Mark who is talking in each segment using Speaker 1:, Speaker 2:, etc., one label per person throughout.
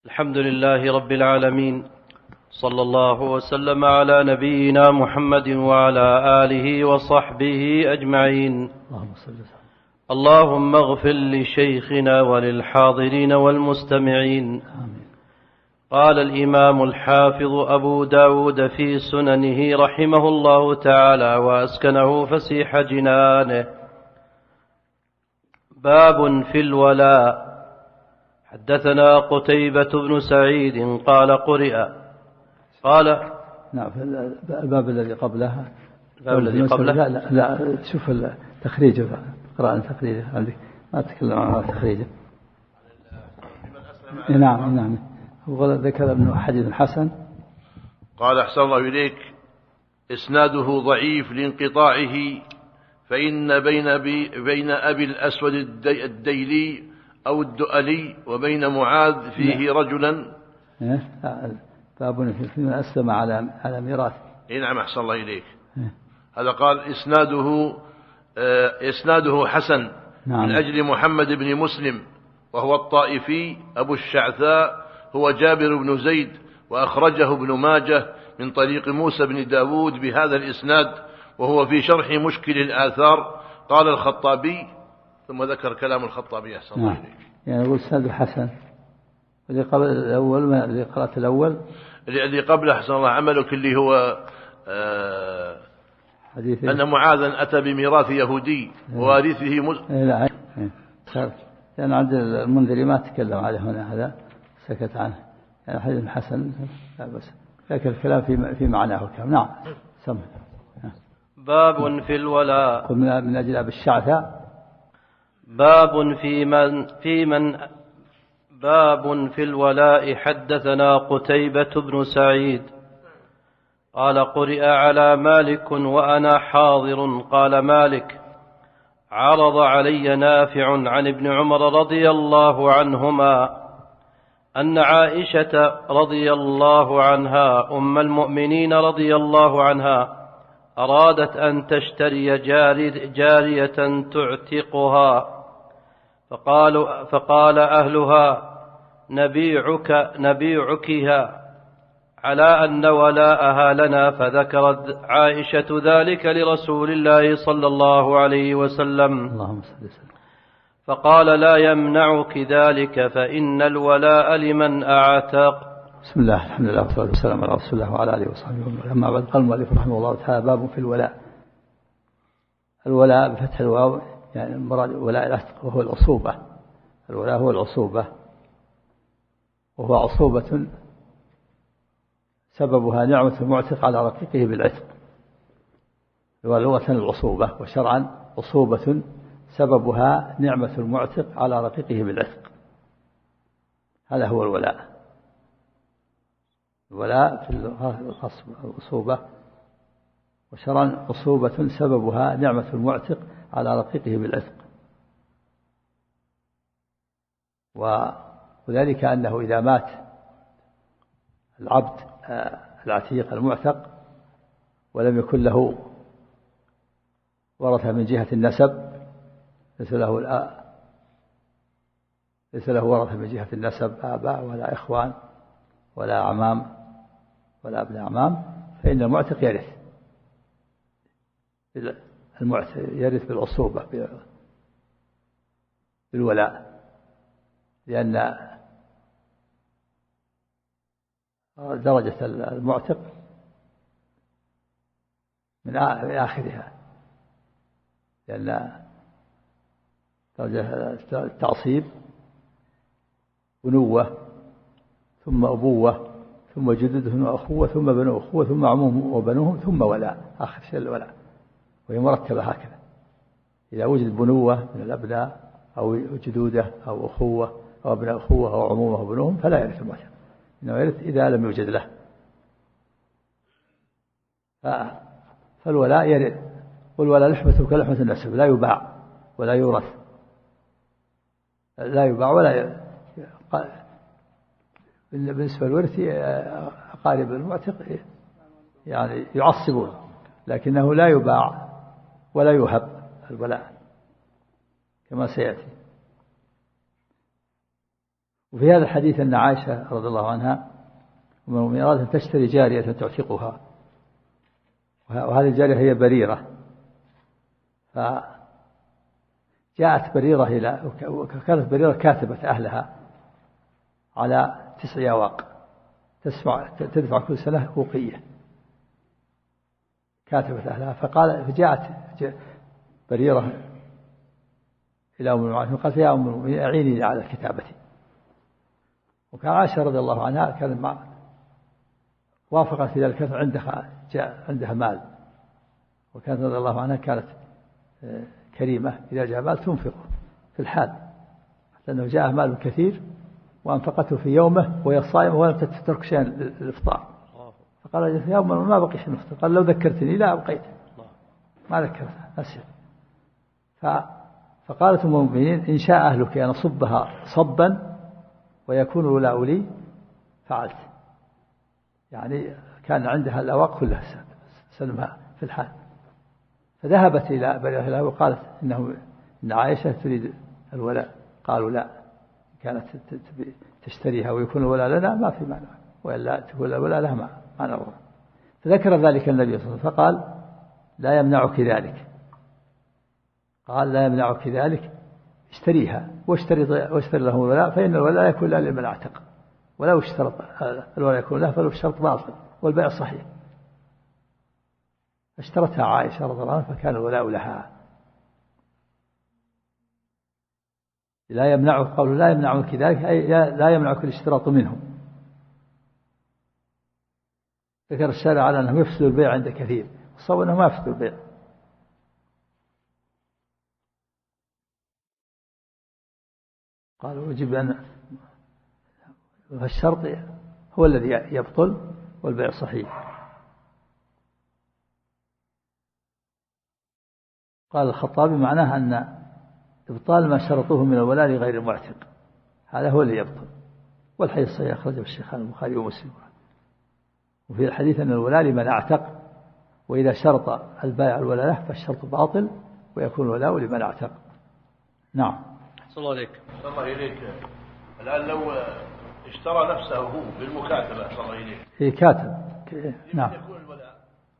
Speaker 1: الحمد لله رب العالمين، صلى الله وسلم على نبينا محمد وعلى آله وصحبه أجمعين. اللهم اغفر لشيخنا وللحاضرين والمستمعين. قال الإمام الحافظ أبو داود في سننه رحمه الله تعالى وأسكنه فسيح جنانه: باب في الولاء. حدثنا قتيبة بن سعيد قال قرئ قال
Speaker 2: نعم. الباب الذي قبله
Speaker 1: لا
Speaker 2: شوف التخريج، اقرأ تخريجه عندك، ما تكلم عن تخريجه. نعم. هو ذكر ابن حجر الحسن
Speaker 3: قال: أحسن الله إليك، إسناده ضعيف لانقطاعه، فإن بين أبي الأسود الديلي أو الدؤلي وبين معاذ فيه رجلا.
Speaker 2: باب في من أسلم على ميراث.
Speaker 3: نعم، أحسن الله إليك. هذا قال إسناده حسن.
Speaker 2: نعم.
Speaker 3: من أجل محمد بن مسلم وهو الطائفي أبو الشعثاء، هو جابر بن زيد، وأخرجه ابن ماجه من طريق موسى بن داود بهذا الإسناد، وهو في شرح مشكل الآثار. قال الخطابي، ثم ذكر كلام الخطابي. أحسن الله إليك.
Speaker 2: يعني يقول سند حسن. اللي قبل الأول، اللي قرأت الأول،
Speaker 3: اللي قبله أحسن الله عملك، اللي هو
Speaker 2: حديث
Speaker 3: أن معاذا أتى بميراث يهودي ووارثه
Speaker 2: لا، لأن عند المنذري ما تكلم عليه هنا، هذا سكت عنه. يعني حديث حسن لا بس، لكن الكلام في معناه كم. نعم. سمع.
Speaker 1: باب في الولاء.
Speaker 2: من أجل أبي الشعثاء.
Speaker 1: باب في الولاء. حدثنا قتيبة بن سعيد قال قرئ على مالك وأنا حاضر. قال مالك: عرض علي نافع عن ابن عمر رضي الله عنهما أن عائشة رضي الله عنها أم المؤمنين رضي الله عنها أرادت أن تشتري جارية تعتقها، فقال أهلها: نبيعكها على أن ولاءها لنا. فذكرت عائشة ذلك لرسول الله صلى الله عليه وسلم، فقال: لا يمنعك ذلك، فإن الولاء لمن أعتق.
Speaker 2: بسم الله، الحمد لله والصلاة والسلام على رسول الله وعلى آله وصحبه وسلم. أما بعد، قال المؤلف رحمه الله تعالى: باب في الولاء. الولاء بفتح الواو، يعني المراد ولاء العتق، وهو العصوبة. الولاء هو العصوبة، وهو عصوبة سببها نعمة المعتق على رقيقه بالعتق. ولغة العصوبة، وشرعا عصوبة سببها نعمة المعتق على رقيقه بالعتق. هذا هو الولاء. الولاء في العصوبة، وشرعا عصوبة سببها نعمة المعتق على رقيقه بالعتق. وذلك أنه إذا مات العبد العتيق المعتق ولم يكن له ورثة من جهة النسب، ليس له ورثة من جهة النسب، آباء ولا إخوان ولا أعمام ولا ابن أعمام، فإن المعتق يرث بالعصوبة بالولاء، لأن درجة المعتق من آخرها، لأن درجة التعصيب بنوة، ثم أبوة، ثم جدود، ثم أخوة، ثم بنو أخوة، ثم عموم وبنوهم، ثم ولاء، آخر شيء الولاء. وهي مرتبة هكذا. إذا وجد بنوة من الأبناء أو جدودة أو أخوة أو ابن أخوة أو عمومة وبنوهم، فلا يرث المعتق، إنه يرث إذا لم يوجد له. فالولاء يرث. والولاء لحمة كلحمة النسب، لا يباع ولا يورث، لا يباع ولا بالنسبة للورث أقارب المعتق يعني يعصبون، لكنه لا يباع ولا يهب الولاء كما سيأتي. وفي هذا الحديث أن عائشة رضي الله عنها من أراد أن تشتري جارية تعتقها، وهذه الجارية هي بريرة، فجاءت بريرة وكانت بريرة كاتبة أهلها على 9 أواق تدفع كل سنة أوقية، كاتبة أهلها. فجاءت بريرة إلى أم المؤمنين قالت يا أم المؤمنين أعيني على الكتابة. وكان عائشة رضي الله عنها كانت وافقت في ذلك، عندها مال، وكانت رضي الله عنها كانت كريمة إذا جاء مال تنفقه في الحال، حتى أنه جاء مال كثير وأنفقته في يومه وهي صائمة ولم تترك شيئا للإفطار. فقال يا أم ما بقي شيء نفطر، قال لو ذكرتني لا أبقيت، ما ذكرتها نسيت. فقالت أم المؤمنين إن شاء أهلك أن أصبها صبا ويكون الولاء لي فعلت، يعني كان عندها الأواق كلها سلمها في الحال. فذهبت إلى بريرة وقالت إن عائشة تريد الولاء، قالوا لا، كانت تشتريها ويكون الولاء لنا ما في معنى، وإلا تقول الولاء لها ما نرضى. فذكر ذلك النبي صلى الله عليه وسلم فقال لا يمنعك ذلك، قال لا يمنعك ذلك، اشتريها واشتري له الولاء، فإن الولاء يكون لا لمن اعتق، ولو اشترط الولاء يكون له فلو اشترط باطل والبيع صحيح. اشترتها عائشة رضي الله عنها فكان الولاء لها. لا يمنعك، قالوا لا يمنعك ذلك أي لا يمنعك الاشتراط منهم. ذكر الشارع على أنه يفسد البيع عند كثير، الصواب أنه ما يفسد البيع. قالوا يجب أن الشرط هو الذي يبطل والبيع صحيح. قال الخطابي معناها أن إبطال ما شرطوه من الولاء لغير المعتق هذا هو اللي يبطل، والحديث الصحيح أخرجه الشيخان البخاري ومسلم. وفي الحديث أن الولاء لمن اعتق، وإذا شرط البائع الولاء له فالشرط باطل ويكون الولاء لمن اعتق. نعم.
Speaker 3: صلى الله عليك. صلى الله إليك. الآن لو اشترى نفسه هو بالمكاتبة صلى الله إليك.
Speaker 2: إيه كاتب. نعم.
Speaker 3: يكون الولاء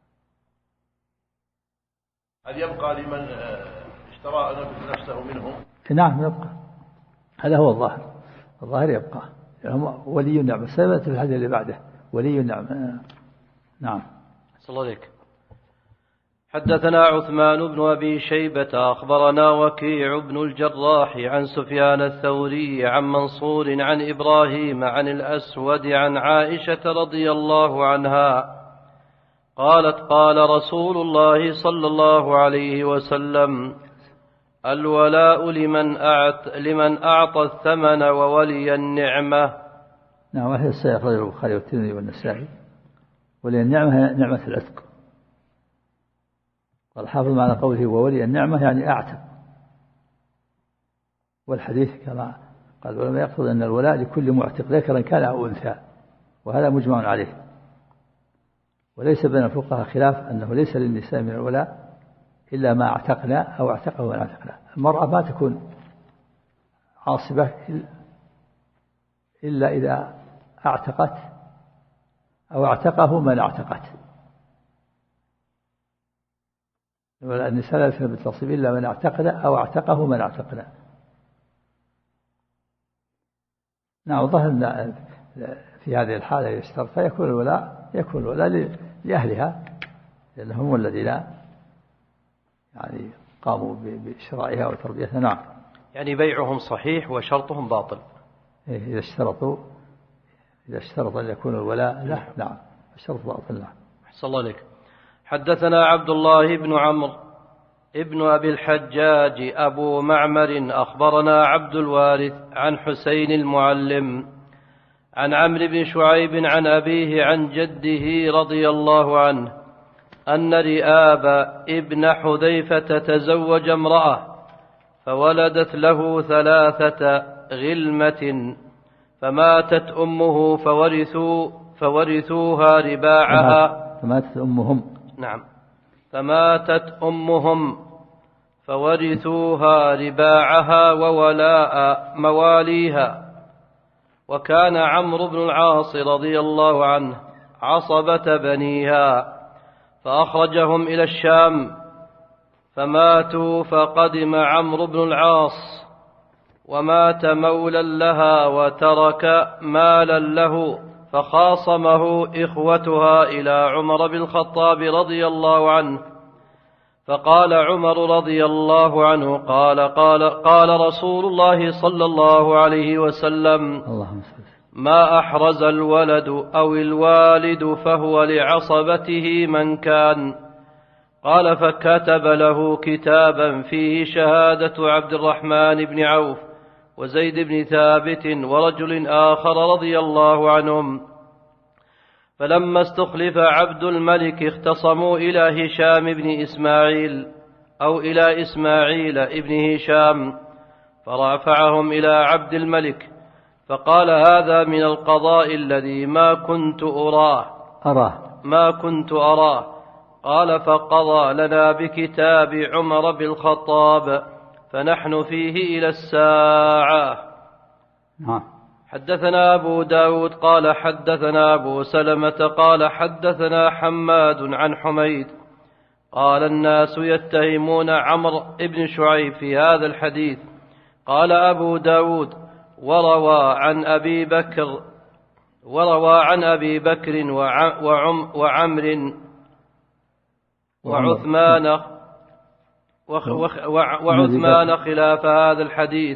Speaker 3: هل يبقى لمن اشترى نفسه منهم؟
Speaker 2: نعم يبقى، هذا هو الظاهر، الظاهر يبقى ولي النعمة. سبت الحديث اللي بعده ولي النعمة. نعم.
Speaker 1: صلى الله عليك. حدثنا عثمان بن أبي شيبة أخبرنا وكيع بن الجراح عن سفيان الثوري عن منصور عن إبراهيم عن الأسود عن عائشة رضي الله عنها قالت قال رسول الله صلى الله عليه وسلم الولاء لمن أعطى الثمن وولي النعمة.
Speaker 2: نعم. وهي الصحيح أخرجه البخاري والترمذي والنسائي. ولي النعمة نعمة العتق. والحافظ معنى قوله وولي النعمة يعني أعتق. والحديث كما قال ولما يقصد أن الولاء لكل معتق ذكرا كان أو أنثى، وهذا مجمع عليه. وليس بين الفقهاء خلاف أنه ليس للنساء من الولاء إلا ما اعتقنا أو اعتقه من اعتقنا. المرأة ما تكون عاصبة إلا إذا اعتقت أو اعتقه من اعتقت. النساء لا يكون بالتصريف إلا من اعتقنا أو اعتقه من اعتقنا. نعم. ظهر في هذه الحالة يشترط فيكون الولاء لأهلها، لأنهم الذين يعني قاموا بشرائها وتربيتها. نعم.
Speaker 1: يعني بيعهم صحيح وشرطهم باطل.
Speaker 2: إذا اشترط أن يكون الولاء له. نعم. الشرط باطل. نعم.
Speaker 1: أحسن الله عليك. حدثنا عبد الله بن عمرو ابن أبي الحجاج أبو معمر أخبرنا عبد الوارث عن حسين المعلم عن عمرو بن شعيب عن أبيه عن جده رضي الله عنه أن رئاب ابن حذيفة تزوج امرأة فولدت له 3 غلمة فماتت أمه فورثوها رباعها.
Speaker 2: فماتت أمهم.
Speaker 1: نعم. فماتت أمهم فورثوها رباعها وولاء مواليها. وكان عمرو بن العاص رضي الله عنه عصبة بنيها، فأخرجهم إلى الشام فماتوا، فقدم عمرو بن العاص ومات مولى لها وترك مالا له، فخاصمه إخوتها إلى عمر بن الخطاب رضي الله عنه، فقال عمر رضي الله عنه قال رسول الله صلى الله عليه وسلم: ما أحرز الولد أو الوالد فهو لعصبته من كان. قال: فكتب له كتابا فيه شهادة عبد الرحمن بن عوف وزيد بن ثابت ورجل آخر رضي الله عنهم. فلما استخلف عبد الملك اختصموا إلى هشام بن إسماعيل أو إلى إسماعيل ابن هشام، فرفعهم إلى عبد الملك، فقال: هذا من القضاء الذي ما كنت أراه. قال: فقضى لنا بكتاب عمر بالخطاب، فنحن فيه إلى الساعة. حدثنا أبو داود قال حدثنا أبو سلمة قال حدثنا حماد عن حميد قال: الناس يتهمون عمرو بن شعيب في هذا الحديث. قال أبو داود: وروى عن أبي بكر وعمر وعثمان خلاف هذا الحديث.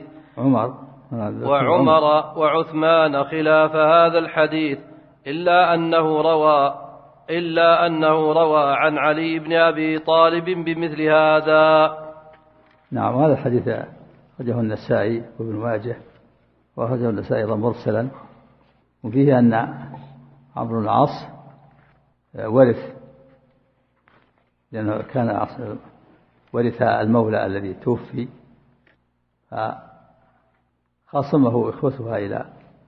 Speaker 1: وعثمان خلاف هذا الحديث، إلا أنه روى عن علي بن أبي طالب بمثل هذا.
Speaker 2: نعم. هذا الحديث أخرجه النسائي وابن ماجه، وأخرجه النسائي أيضا مرسلا، وفيه أن عمرو بن العاص ورث، لأنه كان ورث المولى الذي توفي، فخاصمه إخوتها إلى،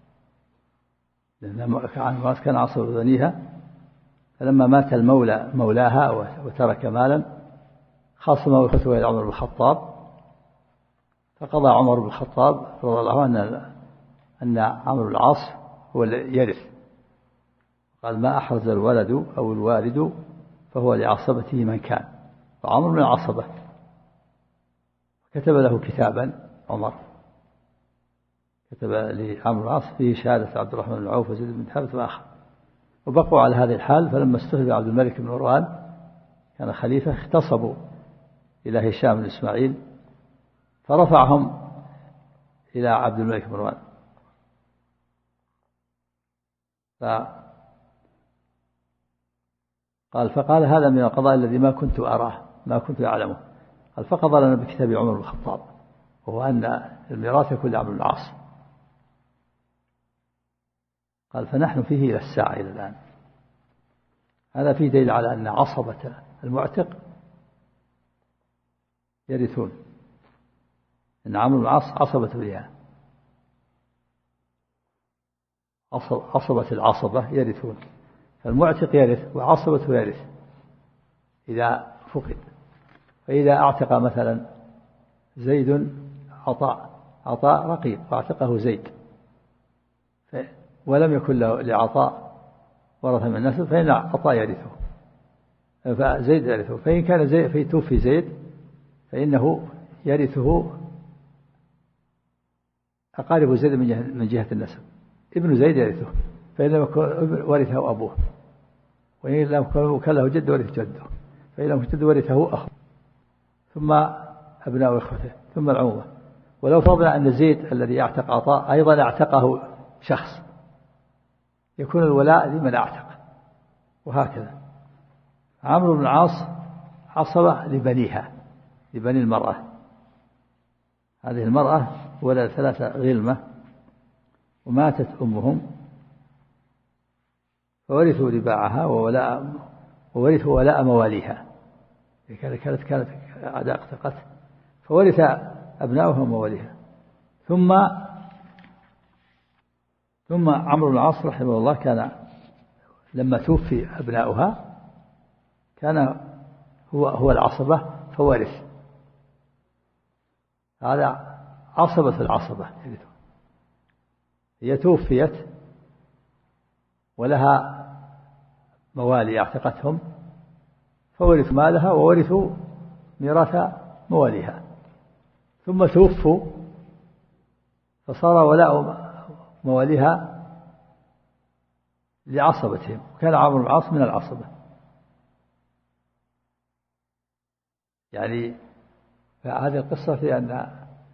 Speaker 2: لأن كان عصر بنيها، فلما مات المولى مولاها وترك مالا خاصمه إخوتها إلى عمر بن الخطاب، فقضى عمر بن الخطاب رضي الله عنه أن عمرو بن العاص هو الذي يرث، قال: ما أحرز الولد أو الوالد فهو لعصبته من كان، وعمرو من العصبة. كتب له كتابا عمر، كتب لعمرو بن العاص فيه شهادة عبد الرحمن بن عوف وزيد بن ثابت وآخر، وبقوا على هذه الحال. فلما استخلف عبد الملك بن مروان كان خليفة، اختصبوا إلى هشام بن إسماعيل، فرفعهم إلى عبد الملك بن مروان، فقال: هذا من القضاء الذي ما كنت أراه، ما كنت أعلمه. قال: فقضى لنا بكتاب عمر بن الخطاب، وهو أن الميراث يكون لعمرو بن العاص. قال: فنحن فيه إلى الساعة، إلى الآن. هذا فيه دليل على أن عصبة المعتق يرثون، أن عمرو بن العاص عصبة بها، عصبة العصبة يرثون، فالمعتق يرث وعصبته يرث إذا فقد. فإذا أعتق مثلا زيد عطاء رقيق واعتقه زيد، ولم يكن له لعطاء ورث من النسل، فإن عطاء يرثه، فزيد يرثه. فإن كان زيد توفي زيد فإنه يرثه أقارب زيد من جهة النسب، ابن زيد يرثه، فإن لم يكن ورثه أبوه، وإن لم يكن له جد ورث جده، فإن لم يكن جد ورثه أخوه، ثم أبناء إخوته، ثم العمومة. ولو فرضنا أن زيد الذي اعتق عطاء أيضا اعتقه شخص، يكون الولاء لمن اعتق، وهكذا. عمرو بن العاص عصبة لبنيها، لبني المرأة. هذه المرأة ولد 3 غلمة، وماتت أمهم، فورثوا رباعها وورثوا ولاء مواليها، كانت أعداء اقتقت، فورث أبناؤها ومواليها. ثم عمرو بن العاص رحمه الله كان لما توفي أبناؤها كان هو العصبة، فورث. هذا عصبة العصبة. هي توفيت ولها موالي اعتقتهم، فورثوا مالها وورثوا ميراث مواليها، ثم توفوا فصار ولاء مواليها لعصبتهم، وكان عمرو بن العاص من العصبة. يعني هذه القصة في أن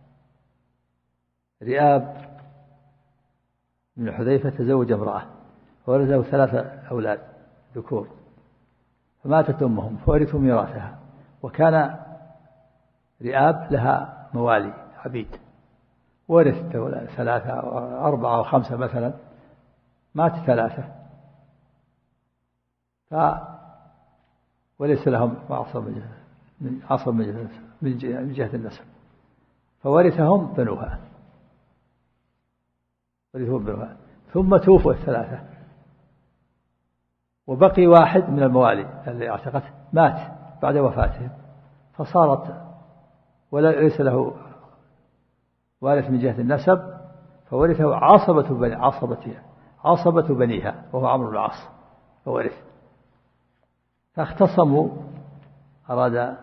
Speaker 2: رئاب بن حذيفة تزوج امرأة وولده 3 أولاد ذكور، فماتت أمهم فورثوا ميراثها، وكان رئاب لها موالي عبيد، ورث 3 أو 4 أو 5 مثلا، مات 3 وليس لهم عصب من جهة النسب، فورثهم بنوها، ثم توفوا 3 وبقي واحد من الموالي اللي اعتقته مات بعد وفاتهم، فصارت وليس له وارث من جهة النسب، فورثه عصبة بنيها وهو عمرو بن العاص فورث. فاختصموا، أراد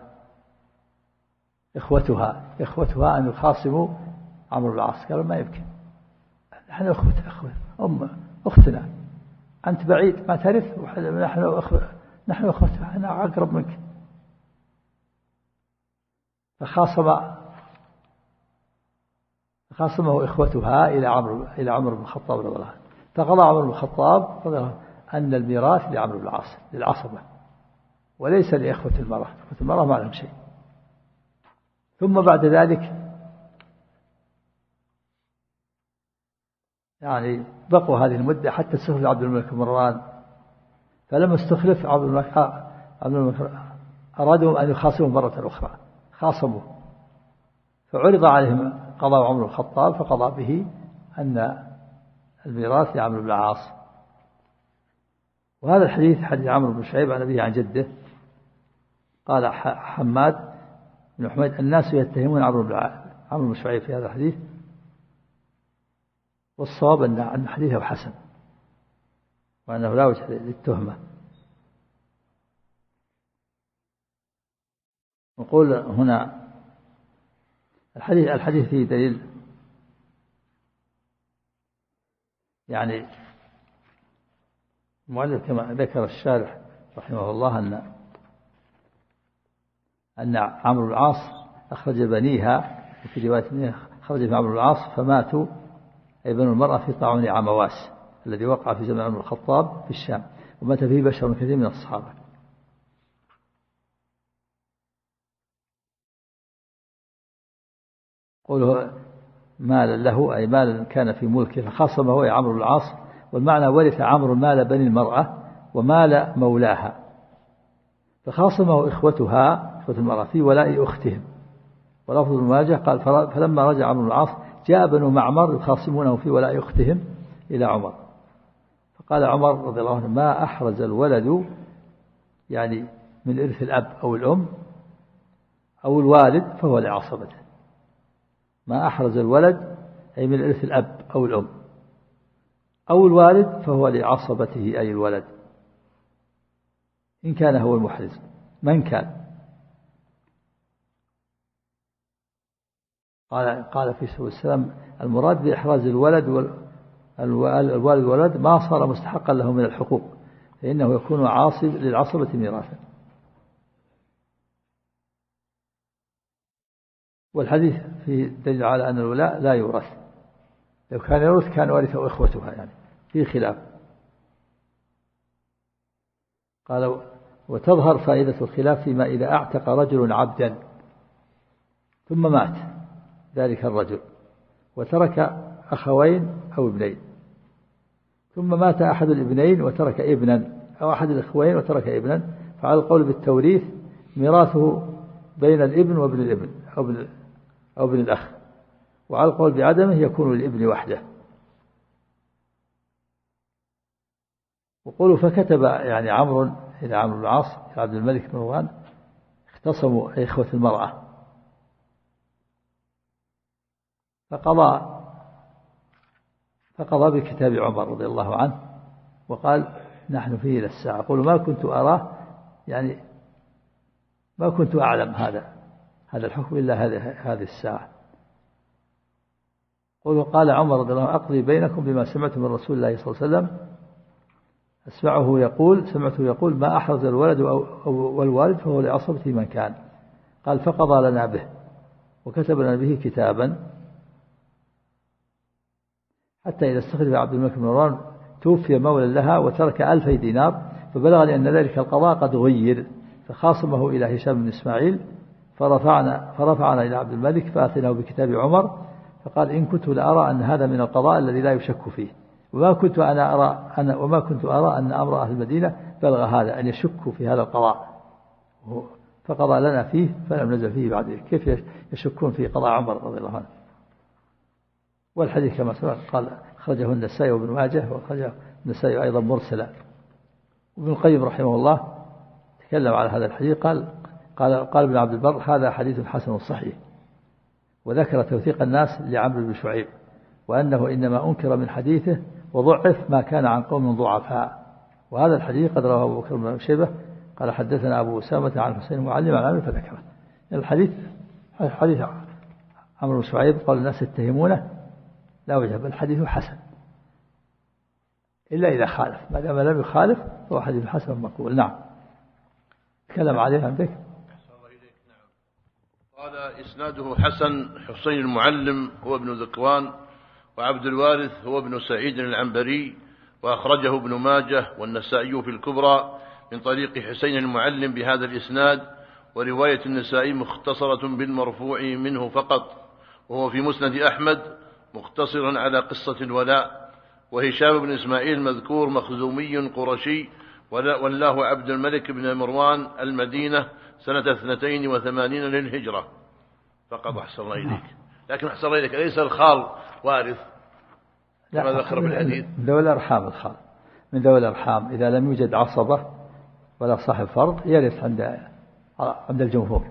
Speaker 2: إخوتها أن يخاصموا عمرو بن العاص، قالوا ما يمكن، نحن أختنا، أنت بعيد ما تعرف، نحن أخوتها، أنا أقرب منك. فخاصمه إخوتها إلى عمرو بن الخطاب رضي الله عنه، فقضى عمرو بن الخطاب رضي الله عنه أن الميراث لعمرو بن العاص للعصبة وليس لإخوة المرأة، إخوة المرأة ما لهم شيء. ثم بعد ذلك يعني بقوا هذه المدة حتى استخلف عبد الملك بن مروان، فلما استخلف عبد الملك أرادوا أن يخاصموا مرة أخرى، خاصموا، فعرض عليهم قضاء عمرو بن الخطاب فقضى به أن الميراث لعمرو بن العاص. وهذا الحديث حديث عمرو بن شعيب عن أبيه عن جده. قال حماد بن حميد: الناس يتهمون عمرو بن شعيب في هذا الحديث، والصواب أن حديثه حسن وأنه لا وجه للتهمة. نقول هنا الحديث فيه دليل، يعني المؤلف كما ذكر الشارح رحمه الله أن عمرو بن العاص أخرج بنيها، وفي رواية خرج في عمرو بن العاص فماتوا أي بنو المرأة في طاعون عمواس الذي وقع في زمن عمر الخطاب في الشام، ومات فيه بشر كثير من الصحابة. قوله مالا له أي مالا كان في ملكه، فخاصمه عمرو بن العاص، والمعنى ورث عمرو مال بني المرأة ومال مولاها، فخاصمه إخوتها إخوة المرأة في ولاء أختهم. ولفظ ابن ماجه قال: فلما رجع عمرو بن العاص جاء بنو معمر يخاصمونه في ولاء أختهم إلى عمر، فقال عمر رضي الله عنه: ما أحرز الولد، يعني من إرث الأب أو الأم أو الوالد فهو لعصبته. ما أحرز الولد أي من إرث الأب أو الأم أو الوالد فهو لعصبته أي الولد، إن كان هو المحرز من كان. قال في سورة السلام: المراد بإحراز الولد والولد ما صار مستحقا له من الحقوق، فإنه يكون عاصب للعصبة ميراثا. والحديث فيه دليل على أن الولاء لا يورث، لو كان يورث كان ورثه إخوتها، يعني في خلاف. قالوا: وتظهر فائدة الخلاف فيما إذا أعتق رجل عبدا ثم مات ذلك الرجل وترك أخوين أو ابنين، ثم مات أحد الابنين وترك ابنا، أو أحد الأخوين وترك ابنا، فعلى القول بالتوريث ميراثه بين الابن وابن الابن أو ابن الأخ، وعلى القول بعدمه يكون للابن وحده. وقولوا فكتب يعني عمرو إلى عمرو بن العاص إلى عبد الملك بن مروان، اختصموا إخوة المرأة، فقضى فقضى بكتاب عمر رضي الله عنه وقال نحن فيه إلى الساعة. أقول ما كنت أراه يعني ما كنت أعلم هذا الحكم إلا هذه الساعة. قال عمر رضي الله عنه أقضي بينكم بما سمعت من رسول الله صلى الله عليه وسلم سمعته يقول ما أحرز الولد والوالد فهو لعصبته من كان. قال فقضى لنا به وكتب لنا به كتابا حتى إذا استخلف عبد الملك بن مروان توفي مولى لها وترك 2000 دينار، فبلغني أن ذلك القضاء قد غير، فخاصمه إلى هشام بن إسماعيل فرفعنا إلى عبد الملك فأتيناه بكتاب عمر فقال إن كنت لأرى أن هذا من القضاء الذي لا يشك فيه، وما كنت أرى أن أمر أهل المدينة بلغ هذا أن يشكوا في هذا القضاء، فقضى لنا فيه فلم نزل فيه بعد. كيف يشكون في قضاء عمر رضي الله عنه؟ والحديث كما سبق قال خرجه النسائي وابن ماجه، وخرجه النسائي أيضا مرسلا. وابن القيم رحمه الله تكلم على هذا الحديث قال ابن عبد البر هذا حديث حسن صحيح، وذكر توثيق الناس لعمرو بن شعيب وأنه إنما أنكر من حديثه وضعف ما كان عن قوم ضعفاء. وهذا الحديث قد رواه أبو بكر بن شيبة قال حدثنا أبو أسامة عن حسين المعلم عن عمرو فذكره. الحديث حديث عمرو بن شعيب قال الناس يتهمونه لا وجه، بل الحديث حسن إلا إذا خالف، ما دام لم يخالف فهو حديث حسن مقبول. نعم تكلم عليه عندك.
Speaker 3: قال إسناده حسن. حسين المعلم هو ابن ذكوان، وعبد الوارث هو ابن سعيد العنبري، وأخرجه ابن ماجه والنسائي في الكبرى من طريق حسين المعلم بهذا الإسناد، ورواية النسائي مختصرة بالمرفوع منه فقط، وهو في مسند أحمد مختصرا على قصة الولاء. وهشام بن إسماعيل مذكور مخزومي قرشي، والله عبد الملك بن مروان المدينة سنة 82 للهجرة فقط. أحسن الله إليك. لكن أحسن الله إليك أليس الخال وارث كما ذكر بالحديث؟
Speaker 2: من ذوي الأرحام الخال، من ذوي الأرحام إذا لم يوجد عصبة ولا صاحب فرض يرث عند الجمهور.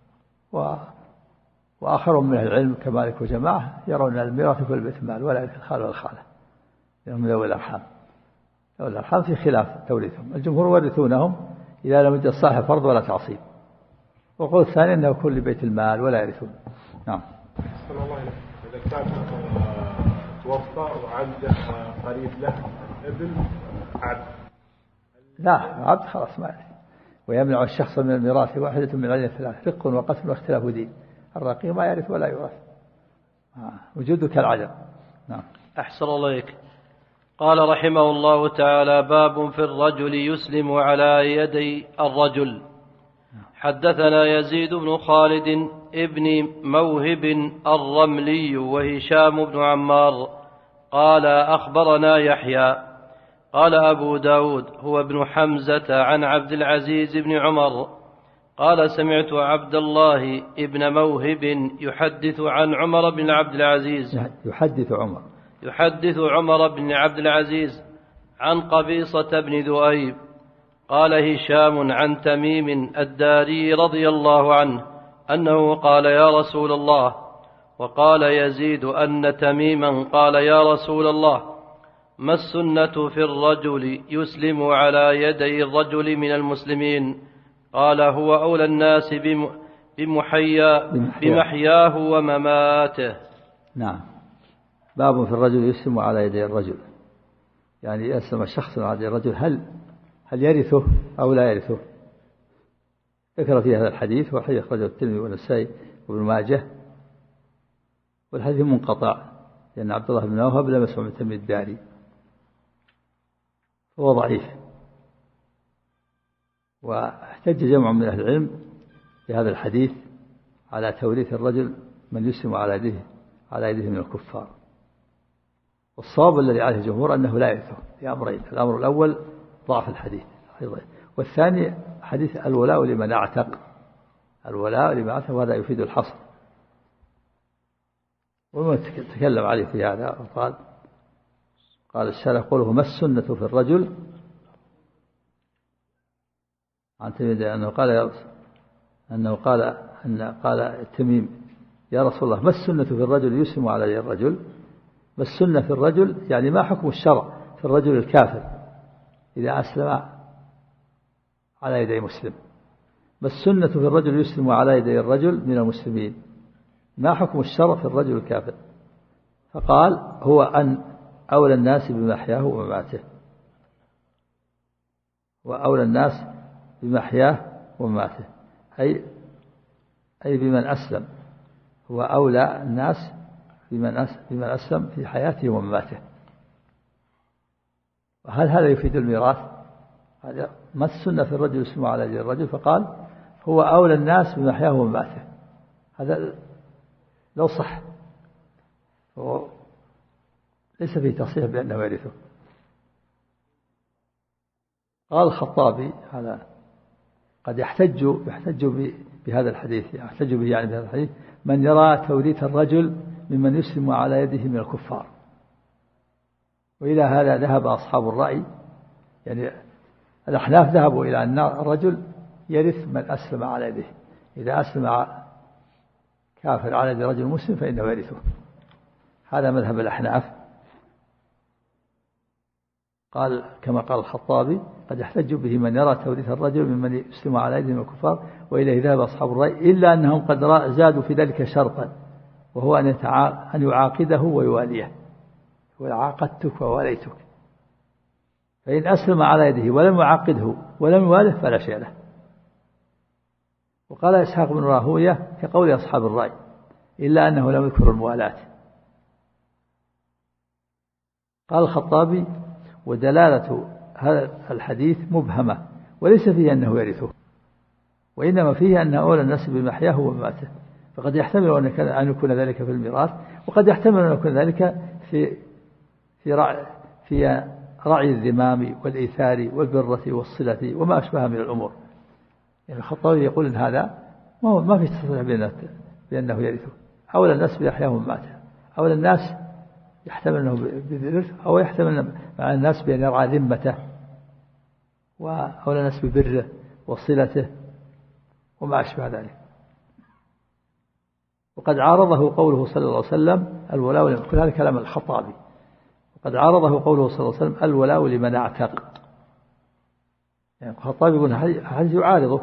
Speaker 2: وآخرون من العلم كمالك وجماعة يرون الميراث في البيت المال ولا يرث الخال والخالة من ذوي الأرحام. ذوي الأرحام في خلاف توريثهم، الجمهور يورثونهم إذا لم يوجد صاحب فرض ولا تعصيب. والقول الثاني أنه يكون لبيت المال ولا يرثون. نعم.
Speaker 4: صلى الله عليه وسلم إذا كان توفى وعنده قريب له ابن عبد،
Speaker 2: لا عبد خلاص ما يرث. ويمنع الشخص من الميراث واحدة من العلة الثلاث: رق وقتل واختلاف دين. الرقيق ما يرث ولا يورث، وجوده كالعدم. نعم.
Speaker 1: أحسن الله إليك. قال رحمه الله تعالى: باب في الرجل يسلم على يدي الرجل. حدثنا يزيد بن خالد ابن موهب الرملي وهشام بن عمار قال أخبرنا يحيى قال أبو داود هو ابن حمزة عن عبد العزيز بن عمر قال سمعت عبد الله ابن موهب يحدث عن عمر بن عبد العزيز يحدث عمر بن عبد العزيز عن قبيصة بن ذؤيب قال هشام عن تميم الداري رضي الله عنه أنه قال يا رسول الله، وقال يزيد أن تميما قال يا رسول الله ما السنة في الرجل يسلم على يدي الرجل من المسلمين؟ قال هو أولى الناس بمحياه ومماته.
Speaker 2: نعم. باب في الرجل يسلم على يدي الرجل، يعني يسلم الشخص على يدي الرجل هل يرثه أو لا يرثه؟ ذكر في هذا الحديث، وحديث أخرجه الترمذي والنسائي وابن ماجه، والحديث منقطع لأن عبد الله بن موهب لم يسمع من تميم الداري هو ضعيف. واحتج جمع من أهل العلم بهذا الحديث على توريث الرجل من يسلم على يده من الكفار. والصواب الذي عليه الجمهور أنه لا يرثه لأمرين: الأمر الأول ضعف الحديث، والثاني حديث الولاء لمن اعتق، وهذا يفيد الحصر. ومن تكلم عليه في هذا قال الشارح قوله ما السنة في الرجل عن تميم أنه قال تميم يا رسول الله ما السنة في الرجل يسلم على يد الرجل؟ ما السنة في الرجل يعني ما حكم الشرع في الرجل الكافر إذا أسلم على يدي مسلم. ما السنة في الرجل يسلم على يدي الرجل من المسلمين، ما حكم الشرع في الرجل الكافر؟ فقال هو أن أولى الناس بمحياه ومماته، وأولى الناس بمحياه ومماته أي بمن أسلم، هو أولى الناس بمن أسلم في حياته ومماته. وهل هذا يفيد الميراث؟ ما السنة في الرجل يسلم على يد الرجل؟ فقال هو أولى الناس بمحياه ومماته. هذا لو صح ليس فيه تصريح بأنه يرثه. قال الخطابي هذا قد يحتج بهذا الحديث، يحتج به يعني بهذا الحديث من يرى توريث الرجل ممن يسلم على يده من الكفار. وإلى هذا ذهب أصحاب الرأي، يعني الأحناف ذهبوا إلى أن الرجل يرث من أسلم على يده، إذا أسلم كافر على يد رجل مسلم فإنه يرثه. هذا مذهب الأحناف. قال كما قال الخطابي قد يحتج به من يرى توريث الرجل ممن يسلم على يده من الكفار، وإليه ذهب أصحاب الرأي، إلا أنهم قد زادوا في ذلك شرطا، وهو أن يعاقده ويواليه، وعاقدتك وواليتك. فإن أسلم على يده ولم يعاقده ولم يواله فلا شيء له. وقال إسحاق بن راهوية كقول أصحاب الرأي إلا أنه لم يذكر الموالاة. قال الخطابي ودلالة هذا الحديث مبهمة، وليس فيه أنه يرثه، وإنما فيه أن أولى الناس بمحياه ومماته. فقد يحتمل أن يكون ذلك في الميراث، وقد يحتمل أن يكون ذلك في رعي الذمام والإيثار والبرة والصلة وما أشبه من الأمور. يعني الخطابي يقول إن هذا ما في تصريح بأنه يرثه. أولى الناس بمحياه ومماته، أولى الناس يحتمل أنه بالإرث، أو يحتمل مع الناس بأن يرعى ذمته، وأولى الناس ببره وصلته وما أشبه ذلك. وقد عارضه قوله صلى الله عليه وسلم الولاء، كل هذا كلام الخطابي، وقد عارضه قوله صلى الله عليه وسلم الولاء لمن اعتق. يعني الخطابي يقول هذا يعارضه،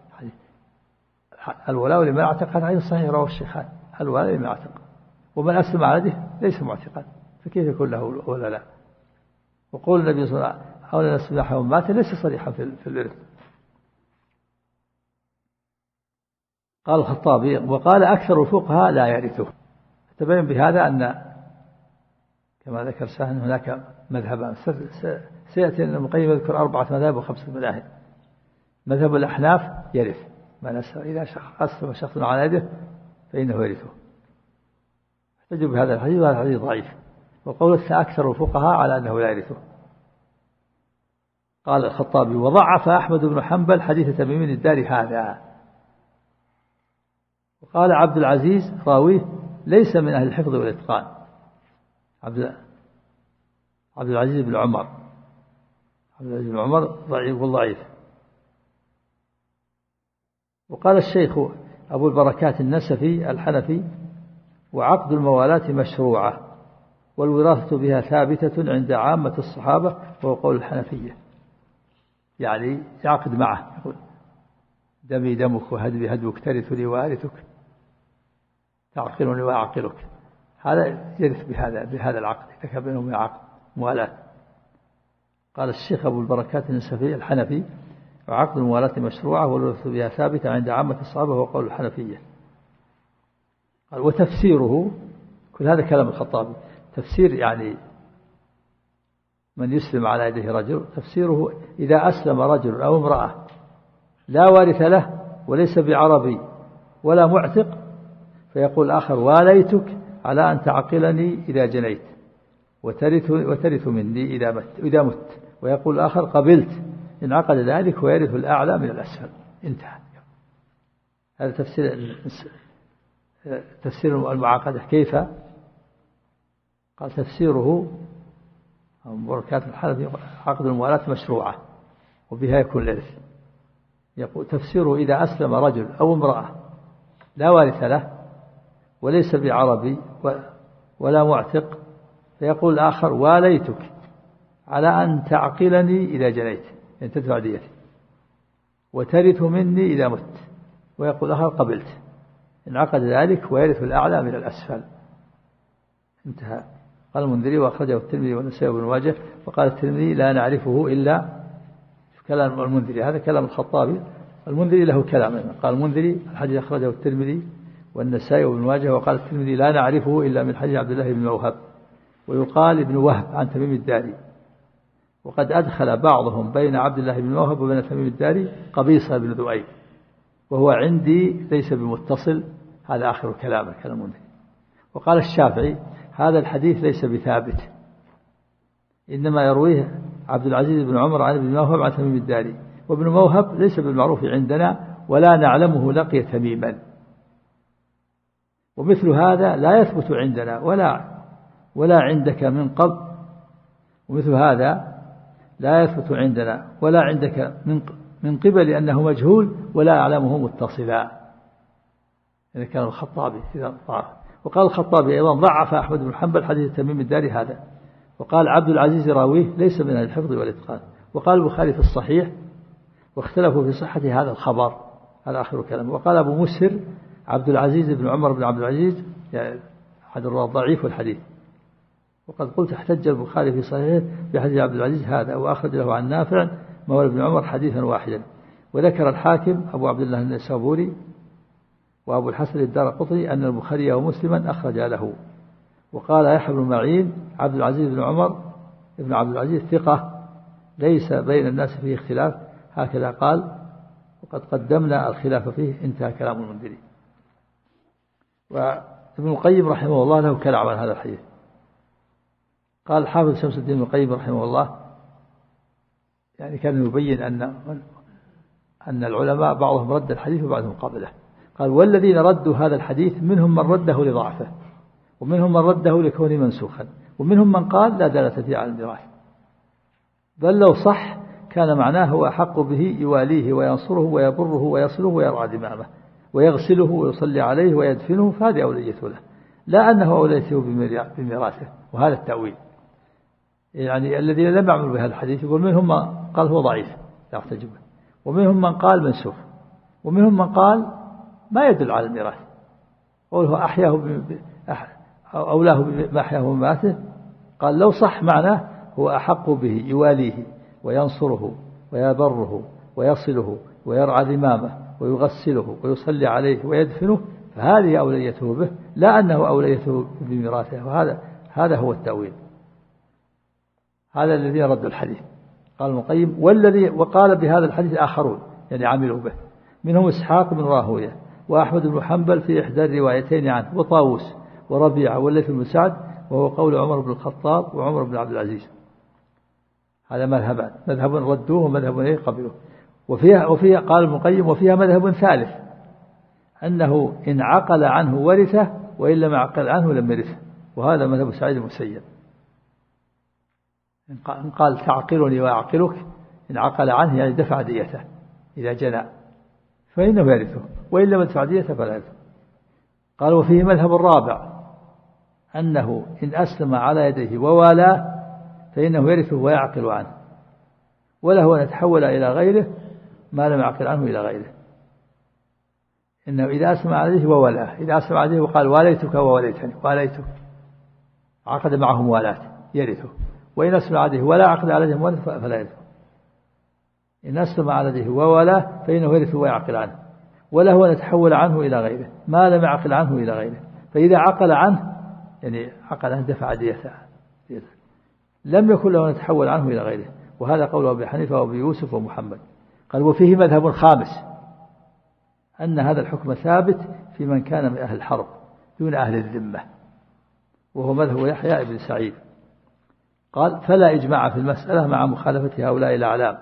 Speaker 2: الولاء لمن اعتق هذا حديث صحيح رواه الشيخان، الولاء لمن اعتق، ومن أسلم على يده ليس معتقا، فكيف يكون له ولا لا؟ وقول النبي صلى الله عليه وسلم حول الناس بمحياه ومماته ليس صريحا في الإرث. قال الخطابي وقال أكثر الفقهاء لا يرثه. تبين بهذا أن كما ذكر سهل هناك مذهبان، سيأتي أن المقيم يذكر 4 مذاهب و5 مذاهب. مذهب الأحناف يرث من أسلم، إذا أسلم شخص على يده فإنه يرثه، احتجوا بهذا الحديث، وهذا الحديث ضعيف. وقول أكثر الفقهاء على أنه لا يرثه. قال الخطابي وضعف أحمد بن حنبل حديث تميم الداري هذا. وقال عبد العزيز راويه ليس من أهل الحفظ والإتقان، عبد العزيز بن عمر، عبد العزيز بن عمر ضعيف والضعيف. وقال الشيخ أبو البركات النسفي الحنفي وعقد الموالاة مشروعة والوراثة بها ثابتة عند عامة الصحابة، وهو قول الحنفية، يعني يعقد معه، يقول دمي دمك وهدبي هدبك ترثني وارثك تعقلني وأعقلك. هذا يرث بهذا العقد، إذا بينهم عقد موالاة. قال الشيخ أبو البركات النسفي الحنفي وعقد الموالاة مشروعة والوراثة بها ثابتة عند عامة الصحابة، وهو قول الحنفية. قال وتفسيره، كل هذا كلام الخطابي، تفسير يعني من يسلم على يده رجل، تفسيره إذا أسلم رجل أو امرأة لا وارث له وليس بعربي ولا معتق، فيقول الآخر واليتك على أن تعقلني إذا جنيت وترث مني إذا مت، ويقول الآخر قبلت، انعقد ذلك ويرث الأعلى من الأسفل. انتهى. هذا تفسير المعاقدة. كيف؟ قال تفسيره بركات الحنفي عقد الموالاة مشروعة وبها يكون الإرث. يقول تفسيره إذا أسلم رجل أو امرأة لا وارث له وليس بعربي ولا معتق، فيقول الآخر واليتك على أن تعقلني إذا جنيت، يعني تدفع ديتي، وترث مني إذا مت. ويقول الآخر قبلت. انعقد ذلك ويرث الأعلى من الأسفل. انتهى. قال المنذري وأخرجه الترمذي والنسائي وابن ماجه. وقال الترمذي لا نعرفه إلا كلام المنذري. هذا كلام الخطابي. المنذري له كلام. قال المنذري الحديث أخرجه الترمذي والنسائي وابن ماجه. وقال الترمذي لا نعرفه إلا من حديث عبد الله بن موهب، ويقال ابن وهب عن تميم الداري. وقد أدخل بعضهم بين عبد الله بن موهب وبين تميم الداري قبيصة بن ذؤيب، وهو عندي ليس بمتصل. هذا آخر كلامه كلام المنذري. وقال الشافعي هذا الحديث ليس بثابت، إنما يرويه عبد العزيز بن عمر عن ابن موهب عن تميم الداري، وابن موهب ليس بالمعروف عندنا ولا نعلمه لقي تميما. ومثل هذا لا يثبت عندنا ولا عندك من قبل. ومثل هذا لا يثبت عندنا ولا عندك من قبل أنه مجهول ولا أعلمه متصلا. إذا كان الخطابي إذا ضعف. وقال الخطابي أيضا ضعف أحمد بن حنبل حديث تميم الداري هذا. وقال عبد العزيز راويه ليس من الحفظ والإتقان. وقال البخاري في الصحيح واختلفوا في صحة هذا الخبر. هذا آخر كلام. وقال أبو مسهر عبد العزيز بن عمر بن عبد العزيز يعني أحد الرواة ضعيف الحديث. وقد قلت احتج البخاري في صحيحه بحديث عبد العزيز هذا، وأخرج له عن نافع مولى بن عمر حديثا واحدا. وذكر الحاكم أبو عبد الله النيسابوري وأبو الحسن الدارقطني أن البخاري ومسلما أخرج له. وقال يحيى بن معين عبد العزيز بن عمر ابن عبد العزيز ثقة ليس بين الناس فيه اختلاف، هكذا قال، وقد قدمنا الخلاف فيه. انتهى كلام المنذري. وابن القيم رحمه الله له كلام عن هذا الحديث. قال الحافظ شمس الدين ابن القيم رحمه الله يعني كان يبين أن العلماء بعضهم رد الحديث وبعضهم قابله. قال والذين ردوا هذا الحديث منهم من رده لضعفه، ومنهم من رده لكونه منسوخا، ومنهم من قال لا دلالة فيه على الميراث، بل لو صح كان معناه هو أحق به يواليه وينصره ويبره ويصله ويرعى دمامه ويغسله ويصلي عليه ويدفنه، فهذه أوليته له، لا أنه أوليته بميراثه. وهذا التأويل يعني الذين لم يعملوا بهذا الحديث. يقول منهم من قال هو ضعيف لا يحتج به، ومنهم من قال منسوخ، ومنهم من قال ما يدل على الميراث، قوله أحياه أولاه بما أحياه وماته. قال لو صح معناه هو أحق به يواليه وينصره ويبره ويصله ويرعى ذمامه ويغسله ويصلي عليه ويدفنه، فهذه أوليته به، لا أنه أوليته بميراثه. وهذا هو التأويل. هذا الذي رد الحديث. قال المقيم وقال بهذا الحديث آخرون يعني عملوا به، منهم إسحاق بن راهويه وأحمد بن حنبل في إحدى الروايتين عنه، وطاووس وربيعة والليث بن سعد، وهو قول عمر بن الخطاب وعمر بن عبد العزيز. هذا مذهبان، مذهب ردوه ومذهب قبلوه. وفيها قال المقيم وفيها مذهب ثالث أنه إن عقل عنه ورثه وإن لم يعقل عنه لم يرثه، وهذا مذهب سعيد المسيب. إن قال تعقلني وأعقلك، إن عقل عنه يعني دفع ديته إذا جنى فإنه يرثه، وإن لم يدفع ديته فلا يرثه. قال وفيه مذهب الرابع أنه إن أسلم على يديه ووالاه فإنه يرثه ويعقل عنه، وله أن يتحول إلى غيره ما لم يعقل عنه إلى غيره. إنه إذا أسلم على يديه ووالاه، إذا أسلم على يديه وقال واليتك ووليتني واليتك، عقد معه موالاة يرثه. وإن أسلم على يديه ولا عقد على يديه فلا يرثه. إن أسلم على يديه ووالاه فإنه يرثه ويعقل عنه، وله أن يتحول عنه إلى غيره ما لم يعقل عنه إلى غيره. فإذا عقل عنه يعني عقل عنه دفع ديته لم يكن له أن يتحول عنه إلى غيره. وهذا قول أبي حنيفة وأبي يوسف ومحمد. قال وفيه مذهب خامس أن هذا الحكم ثابت في من كان من أهل الحرب دون أهل الذمة، وهو مذهب يحيى بن سعيد. قال فلا إجماع في المسألة مع مخالفة هؤلاء الأعلام.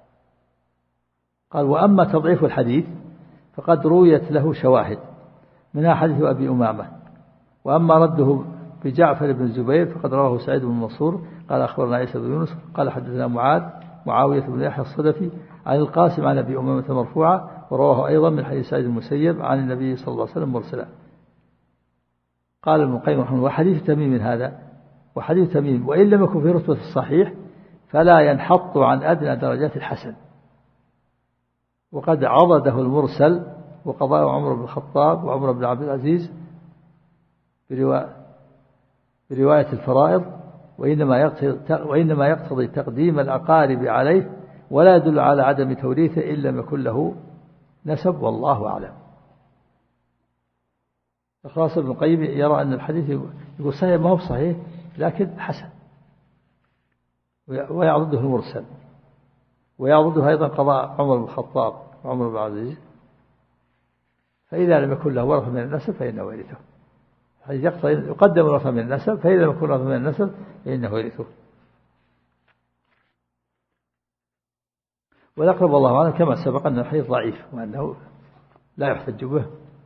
Speaker 2: قال وأما تضعيف الحديث فقد رويت له شواهد منها حديث أبي أمامة. وأما رده بجعفر بن الزبير فقد رواه سعيد بن منصور قال أخبرنا عيسى بن يونس قال حدثنا معاوية بن يحيى الصدفي عن القاسم عن أبي أمامة مرفوعة، ورواه أيضا من حديث سعيد المسيب عن النبي صلى الله عليه وسلم مرسلا. قال ابن القيم رحمه الله وحديث تميم هذا وحديث تميم وإن لم يكن في رتبة الصحيح فلا ينحط عن أدنى درجات الحسن. وقد عضده المرسل وقضاء عمر بن الخطاب وعمر بن عبد العزيز برواية الفرائض، وإنما يقتضي تقديم الأقارب عليه ولا يدل على عدم توريثه إن لم يكن له نسب، والله أعلم. خلاص ابن القيم يرى أن الحديث يقول صحيح ما هو صحيح لكن حسن، ويعضده المرسل، ويعضده أيضا قضاء عمر بن الخطاب وعمر بن عبد العزيز، فإذا لم يكن له ورثة من النسب فإنه يرثه. يقدم ورثة من النسب، فإذا لم يكن ورثة من النسب فإنه يرثه. والأقرب والله أعلم كما سبق أن الحديث ضعيف وأنه لا يحتج به،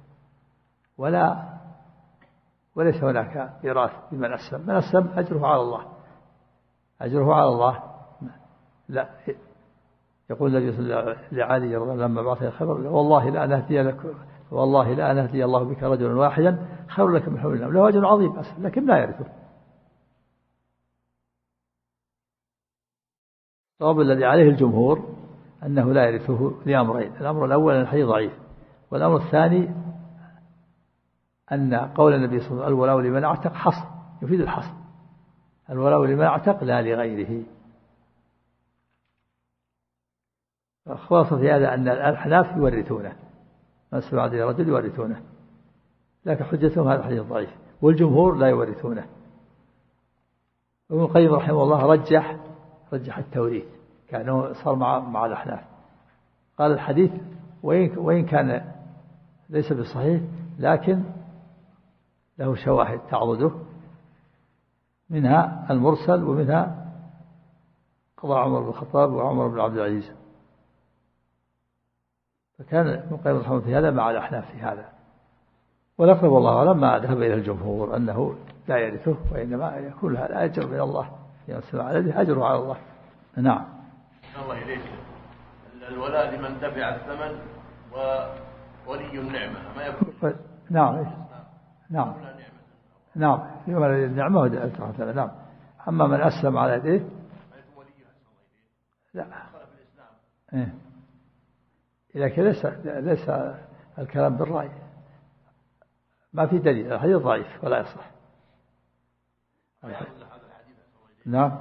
Speaker 2: وليس هناك ميراث بمن أسلم. من أسلم أجره على الله، أجره على الله. لا يقول النبي صلى الله عليه وسلم لعلي لما بعث الخبر والله لا نهدي لك، والله لا نهدي الله بك رجلا واحدا خير لك من حمل النعم. له أجر عظيم أسلم لكن لا يرثه. الصواب الذي عليه الجمهور أنه لا يرثه لأمرين: الأمر الأول أن الحديث ضعيف، والأمر الثاني أن قول النبي صلى الله عليه وسلم الولاء لمن اعتق حصر، يفيد الحصر، الولاء لمن اعتق لا لغيره. خلاصة في هذا أن الأحناف يورثونه، من سمع هذه الرجل يورثونه، لكن حجتهم هذا الحديث ضعيف، والجمهور لا يورثونه. ابن القيم رحمه الله رجح التوريث، كأنه صار مع الأحناف. قال الحديث وإن كان ليس بالصحيح لكن له شواهد تعضده، منها المرسل ومنها قضاء عمر بن الخطاب وعمر بن عبد العزيز. فكان ابن القيم رحمه الله في هذا مع الأحناف في هذا. والأقرب والله أعلم ما ذهب إلى الجمهور أنه لا يرثه، وإنما يكون هذا أجر من الله، يعني سمع الذي أجره على الله. نعم.
Speaker 3: الله إليك. الولاء لمن دفع الثمن وولي النعمة ما يكون.
Speaker 2: نعم نعم نعم في ولي النعمة ودفع الثمن. نعم. أما من أسلم على يديه لا. إيه. لكن ليس الكلام بالرأي، ما في دليل، الحديث ضعيف ولا يصح. نعم.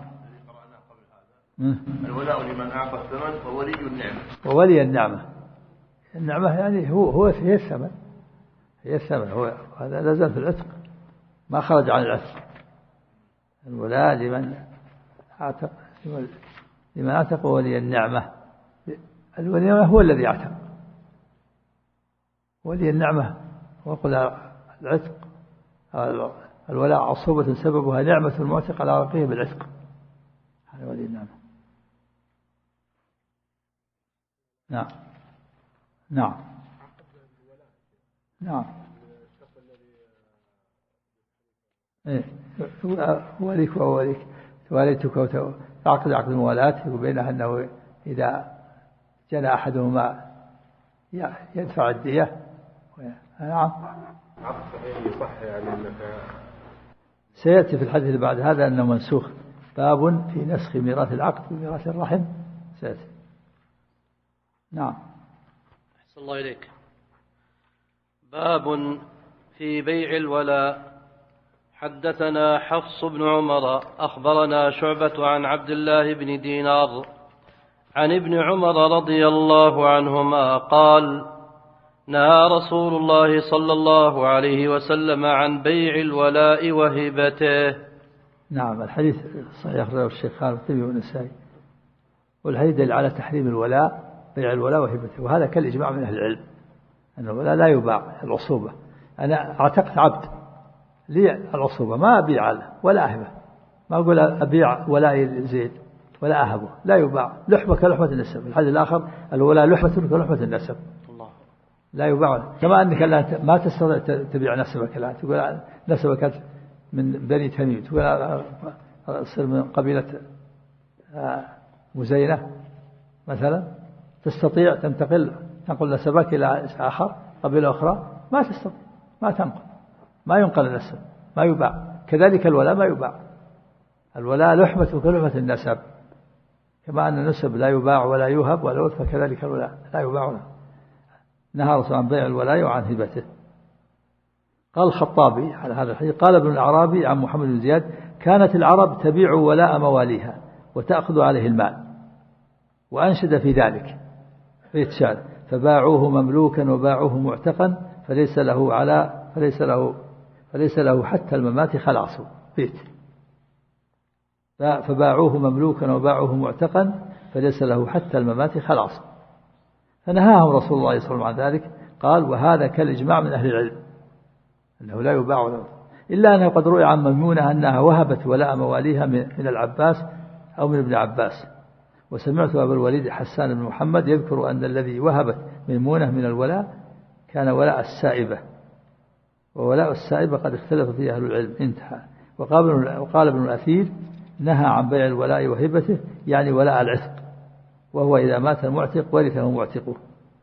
Speaker 3: الولاء لمن أعطى الثمن وولي النعمة.
Speaker 2: وولي النعمة يعني هي الثمن، هي الثمن، هو هذا لازال في العتق، ما خرج عن العتق. الولاء لمن أعتق وولي النعمة. الولي هو الذي يعتق، ولي النعمة وقل العتق الولاء عصوبة سببها نعمة المعتق على رقيه بالعتق، هذا ولي النعمة. نعم نعم نعم. إيه وليك ووليك تواليتك وتعقد عقد الموالاة بينها أنه إذا جنى أحدهما يدفع الدية. نعم.
Speaker 4: عقد صحيح يصح يعني أنك
Speaker 2: سيأتي في الحديث بعد هذا أنه منسوخ، باب في نسخ ميراث العقد بميراث الرحم سيأتي. نعم.
Speaker 1: أحسن الله إليك. باب في بيع الولاء. حدثنا حفص بن عمر أخبرنا شعبة عن عبد الله بن دينار عن ابن عمر رضي الله عنهما قال: نهى رسول الله صلى الله عليه وسلم عن بيع الولاء وهبته.
Speaker 2: نعم. الحديث صحيح أخرجه الشيخان والترمذي والنسائي، والحديث دل على تحريم الولاء، بيع الولاء وهبته، وهذا كالإجماع من أهل العلم أن الولاء لا يباع. العصوبة، أنا اعتقت عبد لي العصوبة ما أبيع له ولا أهبه، ما أقول أبيع ولائي لزيد ولا أهبه، لا يباع. لحمة كلحمة النسب. الحديث الآخر الولاء لحمة كلحمة النسب، لا يباع. كما أنك ما تستطيع تبيع نسبك الآن، تقول نسبك من بني تميم، تقول أصير من قبيلة مزينة مثلا، تستطيع تنقل نسبك إلى آخر قبيلة أخرى، ما تستطيع، ما تنقل، ما ينقل النسب، ما يباع. كذلك الولاء ما يباع، الولاء لحمة كلمة النسب، كما أن النسب لا يباع ولا يوهب ولا يوث، فكذلك الولاء لا يباع. نهى الرسول عن بيع الولاء وعن هبته. قال الخطابي على هذا الحديث: قال ابن الأعرابي عن محمد بن زياد: كانت العرب تبيع ولاء مواليها وتأخذ عليه المال. وأنشد في ذلك بيت شعر: فباعوه مملوكا وباعوه معتقا فليس له حتى الممات خلاص. بيت: فباعوه مملوكا وباعوه معتقا فليس له حتى الممات خلاص. فنهاهم رسول الله صلى الله عليه وسلم عن ذلك. قال: وهذا كالإجماع من أهل العلم أنه لا يباع ولا، إلا أنه قد روي عن ميمونة أنها وهبت ولاء مواليها من العباس أو من ابن عباس. وسمعت أبا الوليد حسان بن محمد يذكر أن الذي وهبت ميمونة من الولاء كان ولاء السائبة، وولاء السائبة قد اختلف فيه أهل العلم. انتهى. وقال ابن الأثير: نهى عن بيع الولاء وهبته، يعني ولاء العتق، وهو إذا مات المعتق ورثه معتقه،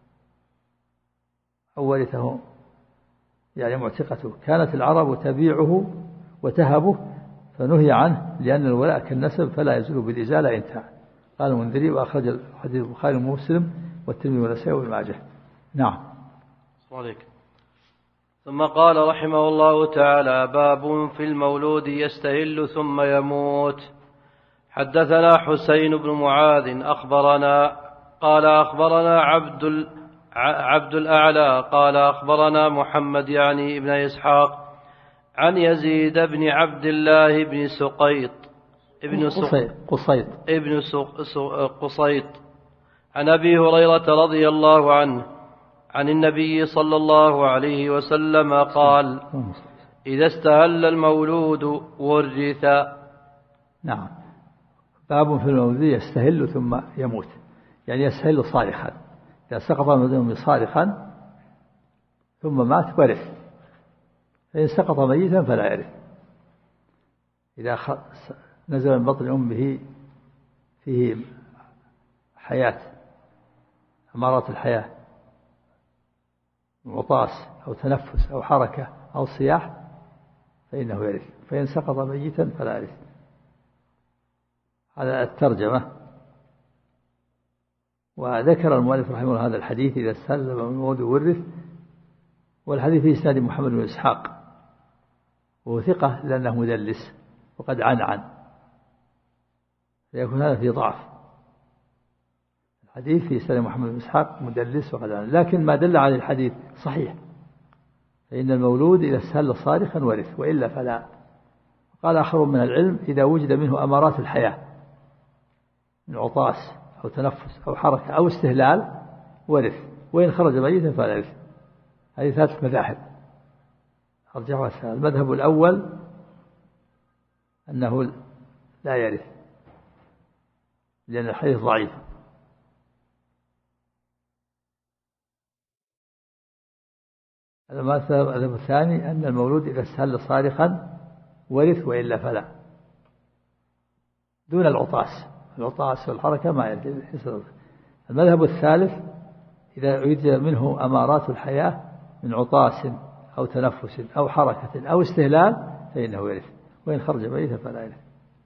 Speaker 2: أو ورثه يعني معتقته. كانت العرب تبيعه وتهبه فنهي عنه، لأن الولاء كالنسب فلا يزول بالإزالة. انتهى. قال المنذري: وأخرج الحديث البخاري ومسلم والترمذي والنسائي وابن ماجه. نعم.
Speaker 1: ثم قال رحمه الله تعالى: باب في المولود يستهل ثم يموت. حدثنا حسين بن معاذ قال أخبرنا عبد الأعلى قال أخبرنا محمد يعني ابن إسحاق عن يزيد بن عبد الله بن قصيط عن أبي هريرة رضي الله عنه عن النبي صلى الله عليه وسلم قال: إذا استهل المولود ورث.
Speaker 2: نعم. باب في المولود يستهل ثم يموت، يعني يستهل صارخا. إذا سقط المولود صارخا ثم مات ورث، فإن سقط ميتا فلا يرث. إذا نزل من بطن أمه فيه حياة، أمارات الحياة، عطاس أو تنفس أو حركة أو صياح، فإنه يرث. فإن سقط ميتا فلا يرث. هذا الترجمة. وذكر المؤلف رحمه الله هذا الحديث: إذا استهل المولود ورث. والحديث في إسناد محمد بن إسحاق، وهو ثقة لأنه مدلس وقد عن فيكون هذا في ضعف. الحديث في إسناد محمد بن إسحاق مدلس وقد عن، لكن ما دل على الحديث صحيح. فإن المولود إذا استهل صارخا ورث، وإلا فلا. قال آخر من العلم: إذا وجد منه أمارات الحياة من عطاس أو تنفس أو حركة أو استهلال ورث، وإن خرج ميتا فلا يرث. هذه ثلاث مذاهب أرجحها. المذهب الأول أنه لا يرث، لأن الحديث ضعيف. المذهب الثاني أن المولود إذا استهل صارخا ورث، وإلا فلا، دون العطاس والحركة ما يرث. المذهب الثالث: إذا وجد منه أمارات الحياة من عطاس أو تنفس أو حركة أو استهلال فإنه يرث، وإن خرج ميتا فلا يرث.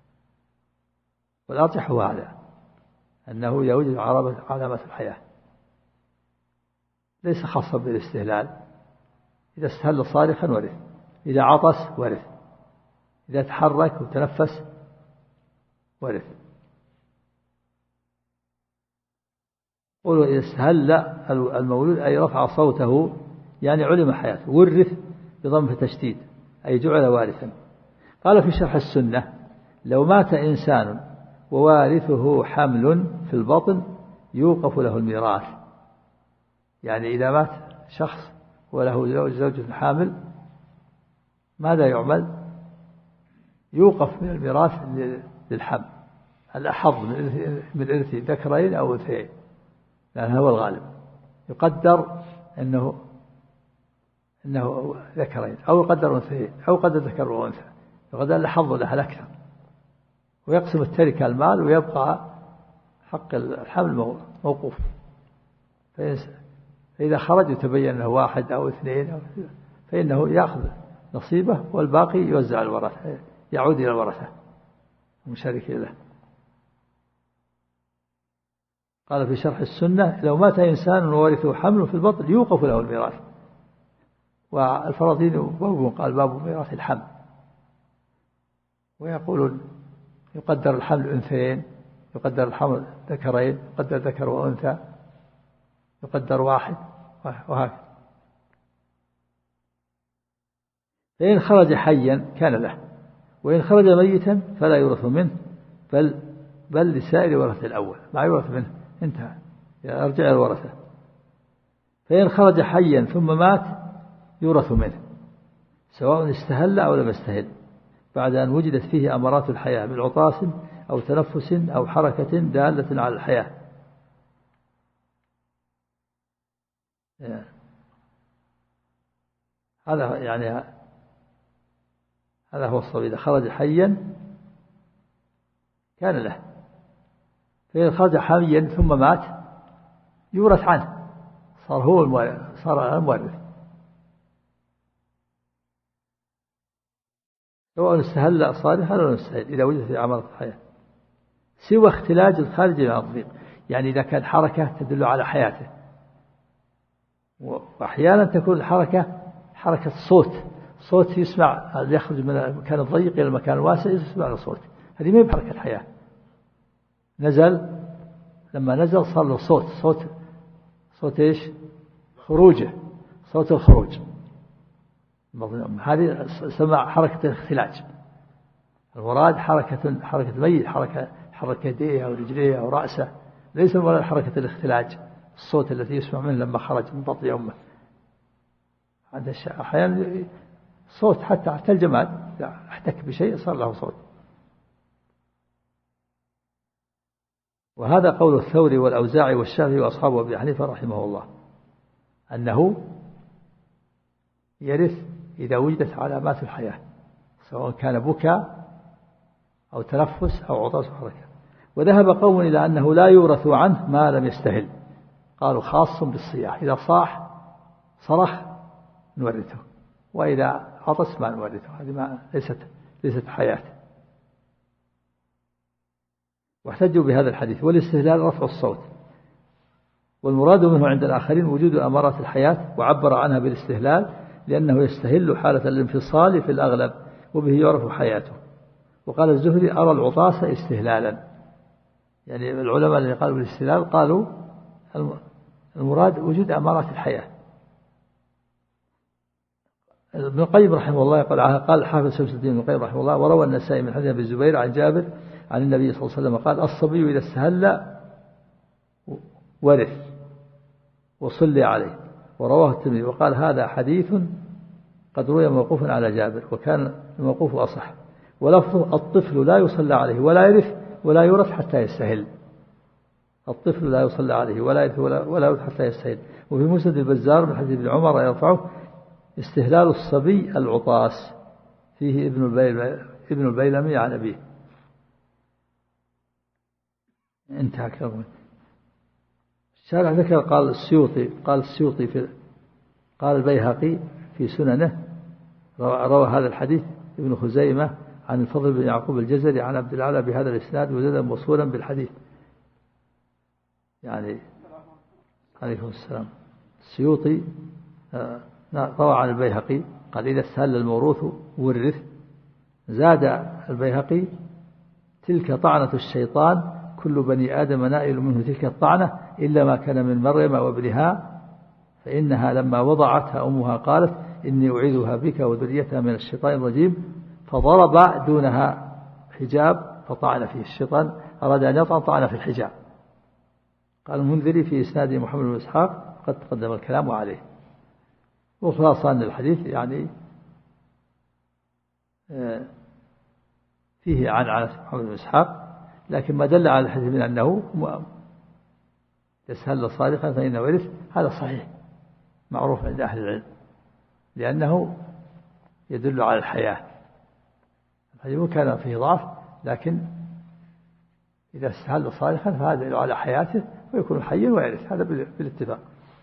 Speaker 2: والأرجح هو هذا، أنه إذا وجد علامات الحياة ليس خاصا بالاستهلال. إذا استهل صارخا ورث، إذا عطس ورث، إذا تحرك وتنفس ورث. قولوا إذا استهل المولود أي رفع صوته، يعني علم حياته. ورث بضم تشديد أي جعل وارثا. قال في شرح السنة: لو مات إنسان ووارثه حمل في البطن يوقف له الميراث. يعني إذا مات شخص وله زوجة حامل ماذا يعمل؟ يوقف من الميراث للحمل، الأحظ من إرث ذكرين أو أنثيين، لأن هو الغالب. يقدر أنه ذكرين، أو يقدر أنثيين، أو قدر ذكر وأنثى، يقدر الحظ لها الأكثر. ويقسم التركة المال، ويبقى حق الحمل موقوف. فإذا خرج يتبين أنه واحد أو اثنين فإنه يأخذ نصيبه، والباقي يوزع الورثة، يعود إلى الورثة. مشارك له. قال في شرح السنة: لو مات إنسان وورثه حمل في البطن يوقف له الميراث. والفراطين قال باب ميراث الحمل. ويقولون يقدر الحمل أنثيين، يقدر الحمل ذكرين، يقدر ذكر وأنثى، يقدر واحد، وهكذا. فإن خرج حيا كان له، وإن خرج ميتا فلا يورث منه، بل لسائر ورثة الأول، ما يورث منه، انتهى، يرجع الورثة. فإن خرج حيا ثم مات يورث منه، سواء استهل أو لم يستهل، بعد أن وجدت فيه أمارات الحياة من عطاس أو تنفس أو حركة دالة على الحياة. هذا يعني هذا هو الصواب. إذا خرج حيا كان له، فإذا خرج حيا ثم مات يورث عنه، صار هو المورث، سواء استهل صالحا أو لم يستهل، إذا وجدت في أمارات الحياة، سوى اختلاج الخارج عن الضيق. يعني إذا كان حركة تدل على حياته، وأحيانا تكون الحركة حركة صوت يسمع، يخرج من المكان الضيق إلى المكان الواسع يسمع الصوت، هذه ما هي بحركة حياة. لما نزل صار له صوت إيش؟ خروجه، صوت الخروج، هذه سمع حركة الاختلاج. المراد حركة ميت، حركة يديه أو رجليه أو رأسه، ليس المراد حركة الاختلاج، الصوت الذي يسمع منه لما خرج من بطن أمه. هذا أحيانا صوت حتى الجماد احتك بشيء صار له صوت. وهذا قول الثوري والأوزاعي والشافعي وأصحاب أبي حنيفة رحمه الله، أنه يرث إذا وجدت علامات الحياة، سواء كان بكاء أو تنفس أو عطاس وحركة. وذهب قوم إلى أنه لا يورث عنه ما لم يستهل، قالوا خاص بالصياح، إذا صرخ نورثه، وإذا عطس ما نورثه، هذه ليست حياة. واحتجوا بهذا الحديث. والاستهلال رفع الصوت، والمراد منه عند الآخرين وجود أمارات الحياة، وعبر عنها بالاستهلال لأنه يستهل حالة الانفصال في الأغلب، وبه يعرف حياته. وقال الزهري: أرى العطاس استهلالا. يعني العلماء الذين قالوا بالاستهلال قالوا المراد وجود أمارات الحياة. ابن القيم رحمه الله قال حافظ شمس الدين ابن القيم رحمه الله: وروى النسائي من حديث أبي الزبير عن جابر عن النبي صلى الله عليه وسلم قال: الصبي إذا استهل ورث وصلي عليه. ورواه الترمذي وقال: هذا حديث قد روي موقوفا على جابر، وكان الموقوف أصح. ولفظه: الطفل لا يصلى عليه ولا يرث ولا يورث حتى يستهل. الطفل لا يصلى عليه ولا يرث ولا يورث حتى يستهل. وفي مسند البزار من حديث ابن عمر يرفعه: استهلال الصبي العطاس، فيه ابن البيلمي عن أبيه. انتهى كلامه. الشارع ذكر قال السيوطي قال البيهقي في سننه روى هذا الحديث ابن خزيمة عن الفضل بن يعقوب الجزري عن عبد الأعلى بهذا الإسناد وزاد موصولا بالحديث. يعني عليكم السلام. السيوطي روى عن البيهقي قال: إذا استهل الموروث ورث. زاد البيهقي: تلك طعنة الشيطان، كل بني آدم نائل منه تلك الطعنة إلا ما كان من مريم وابنها، فإنها لما وضعتها أمها قالت: إني أعيذها بك وذريتها من الشيطان الرجيم، فضرب دونها حجاب فطعن فيه. الشيطان أراد أن يطعن في الحجاب. قال المنذري في إسناد محمد بن إسحاق قد تقدم الكلام عليه. وخلاصة أن الحديث يعني فيه عن محمد بن إسحاق، لكن ما دل على الحديث من أنه يستهل صادقا فإنه ورث، هذا صحيح معروف عند أهل العلم، لأنه يدل على الحياة. الحديث كان فيه ضعف، لكن إذا استهل صالحا فهذا يدل على حياته ويكون حيا ويرث، هذا بالاتفاق.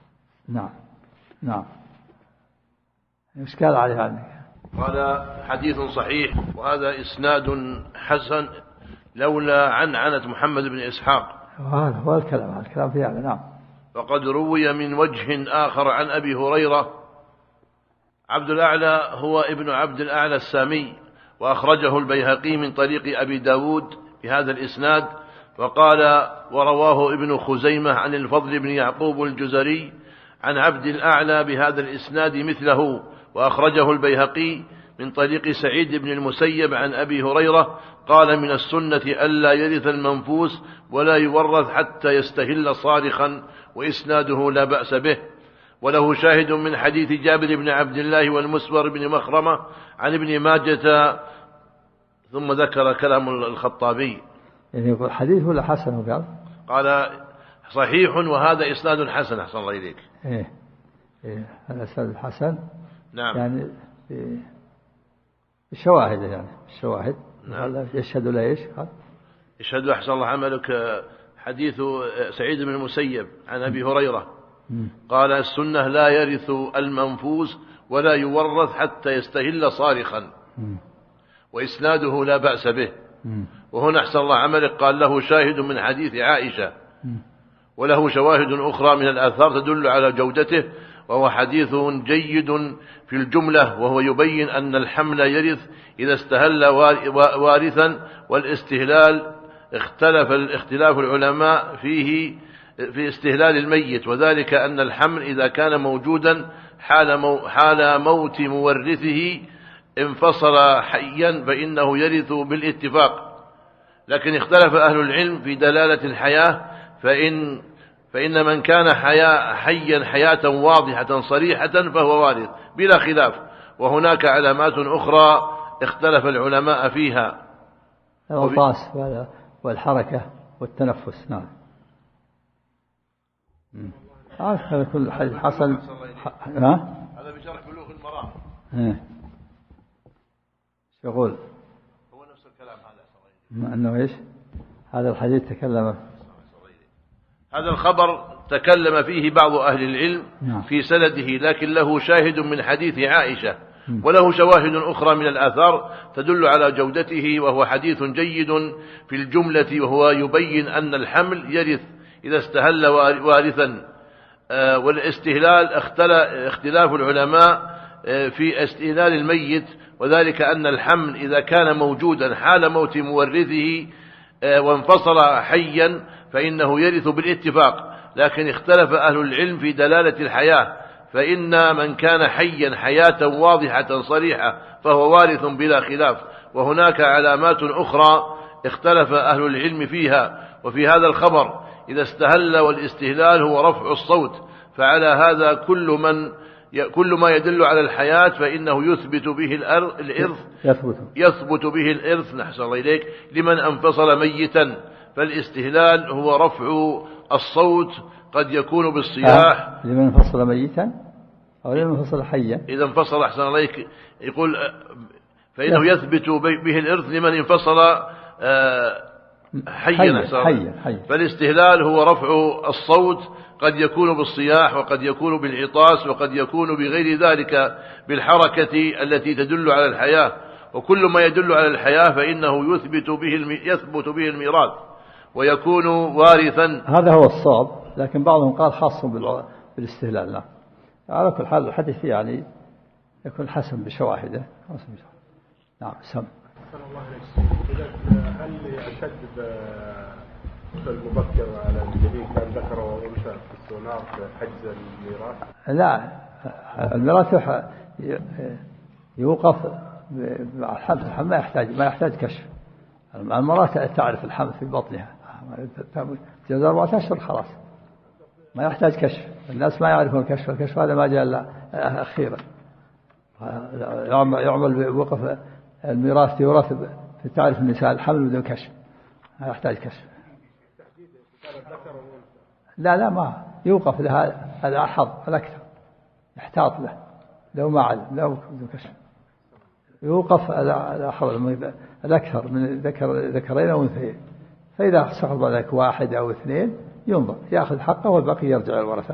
Speaker 2: نعم. إشكال عليه عنك.
Speaker 3: قال: حديث صحيح، وهذا إسناد حسن لولا عنعنة محمد بن إسحاق.
Speaker 2: هذا هو الكلام في هذا. نعم.
Speaker 3: وقد روي من وجه آخر عن أبي هريرة. عبد الأعلى هو ابن عبد الأعلى السامي، وأخرجه البيهقي من طريق أبي داود بهذا الإسناد. وقال ورواه ابن خزيمة عن الفضل بن يعقوب الجزري عن عبد الأعلى بهذا الإسناد مثله، وأخرجه البيهقي من طريق سعيد بن المسيب عن أبي هريرة قال من السنة ألا يرث المنفوس ولا يورث حتى يستهل صارخا، وإسناده لا بأس به. وله شاهد من حديث جابر بن عبد الله والمسور بن مخرمة عن ابن ماجة. ثم ذكر كلام الخطابي.
Speaker 2: يعني يقول حديث ولا حسن؟
Speaker 3: قال صحيح وهذا إسناد حسن. أحسن الله إليك.
Speaker 2: إيه هذا إسناد حسن.
Speaker 3: نعم.
Speaker 2: يعني الشواهد، يعني الشواهد.
Speaker 3: نعم.
Speaker 2: يشهد لا إيش؟
Speaker 3: يشهد أحسن الله عملك حديث سعيد بن المسيب عن أبي هريرة قال السنة لا يرث المنفوس ولا يورث حتى يستهل صارخا، وإسناده لا بأس به. وهنا أحسن الله عملك قال له شاهد من حديث عائشة، وله شواهد أخرى من الآثار تدل على جودته، وهو حديث جيد في الجملة، وهو يبين أن الحمل يرث إذا استهل وارثا، والاستهلال اختلاف العلماء فيه في استهلال الميت، وذلك أن الحمل إذا كان موجودا حال موت مورثه انفصل حيا فإنه يرث بالاتفاق. لكن اختلف أهل العلم في دلالة الحياة، فإن من كان حيا حياة واضحة صريحة فهو وارث بلا خلاف، وهناك علامات أخرى اختلف العلماء فيها.
Speaker 2: الوطاس والحركة والتنفس. نعم. هذا كل حصل.
Speaker 3: هذا بشرح بلوغ المرام.
Speaker 2: يقول
Speaker 3: هو نفس الكلام هذا
Speaker 2: أنه إيش؟ هذا الحديث تكلم،
Speaker 3: هذا الخبر تكلم فيه بعض أهل العلم في سنده، لكن له شاهد من حديث عائشة، وله شواهد أخرى من الآثار تدل على جودته، وهو حديث جيد في الجملة، وهو يبين أن الحمل يرث إذا استهل وارثا. والاستهلال اختلاف العلماء في استهلال الميت، وذلك أن الحمل إذا كان موجودا حال موت مورثه وانفصل حيا فإنه يرث بالاتفاق. لكن اختلف أهل العلم في دلالة الحياة، فإن من كان حيا حياة واضحة صريحة فهو وارث بلا خلاف، وهناك علامات أخرى اختلف أهل العلم فيها. وفي هذا الخبر إذا استهل، والاستهلال هو رفع الصوت، فعلى هذا كل ما يدل على الحياة فإنه يثبت به الإرث، يثبت به الإرث. نحسن الله إليك. لمن أنفصل ميتا فالاستهلال هو رفع الصوت، قد يكون بالصياح.
Speaker 2: لمن انفصل ميتا أو لمن انفصل حيا.
Speaker 3: إذا انفصل أحسن الله إليك يقول فإنه يثبت به الإرث لمن انفصل حيا. فالاستهلال هو رفع الصوت، قد يكون بالصياح وقد يكون بالعطاس وقد يكون بغير ذلك بالحركة التي تدل على الحياة. وكل ما يدل على الحياة فإنه يثبت به الميراث ويكون وارثا.
Speaker 2: هذا هو الصواب، لكن بعضهم قال خاص بالاستهلال. لا، على كل حال الحديث يعني يكون حسن بشواهده. نعم. سم.
Speaker 4: هل يشدد المبكر على الجديد كان ذكر وأنثى في السونار في حجز الميراث؟
Speaker 2: لا، الميراث يوقف مع الحمل. الحمل ما يحتاج كشف. المرأة تعرف الحمل في بطنها، جاز 4 أشهر خلاص ما يحتاج كشف. الناس ما يعرفون الكشف، الكشف هذا ما جاء إلا أخيرا. يعمل بوقف الميراث، يورث في تعرف النساء الحمل بدون كشف، ما يحتاج كشف. لا ما يوقف لها الأحظ الأكثر، يحتاط له لو ما علم لو بدون كشف. يوقف الأحظ الأكثر من ذكرين أو أنثيين، فإذا سقط ذلك 1 أو 2 ينظر يأخذ حقه والباقي يرجع الورثة.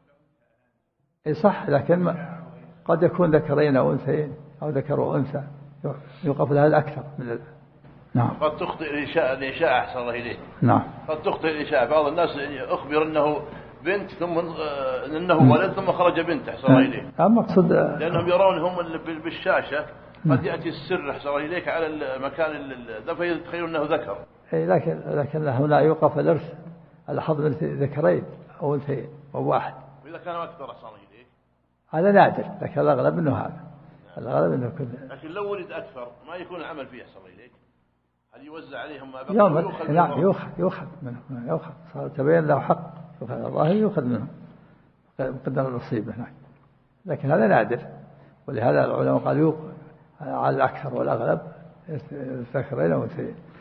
Speaker 2: صح، لكن قد يكون ذكرين أو أنثيين أو ذكر وأنثى يوقف لها الأكثر نعم.
Speaker 3: قد تخطئ الإنشاء أحسن الله إليه.
Speaker 2: نعم.
Speaker 3: قد تخطئ الإنشاء. بعض الناس أخبر أنه بنت ثم أنه ولد ثم خرج بنت أحسن الله إليه.
Speaker 2: مقصود
Speaker 3: لأنهم يرون هم بالشاشة قد يأتي السر أحسن الله إليك على المكان فيتخيلون أنه ذكر.
Speaker 2: لكن هنا يوقف الإرث على حظ ذكرين أو أنثيين أو واحد.
Speaker 3: وإذا كانوا أكثر أحسن الله إليك
Speaker 2: هذا نادر، لكن الأغلب أنه هذا. الأغلب أنه كذا.
Speaker 3: لكن لو ولد أكثر ما يكون العمل فيه أحسن الله إليك. هل يوزع عليهم ما بقي؟
Speaker 2: نعم يؤخذ منه يؤخذ. صار تبين له حق يؤخذ الظاهر يؤخذ منه قدر النصيب هناك. لكن هذا نادر، ولهذا العلماء قالوا على الأكثر والأغلب ذكرين أو أنثيين.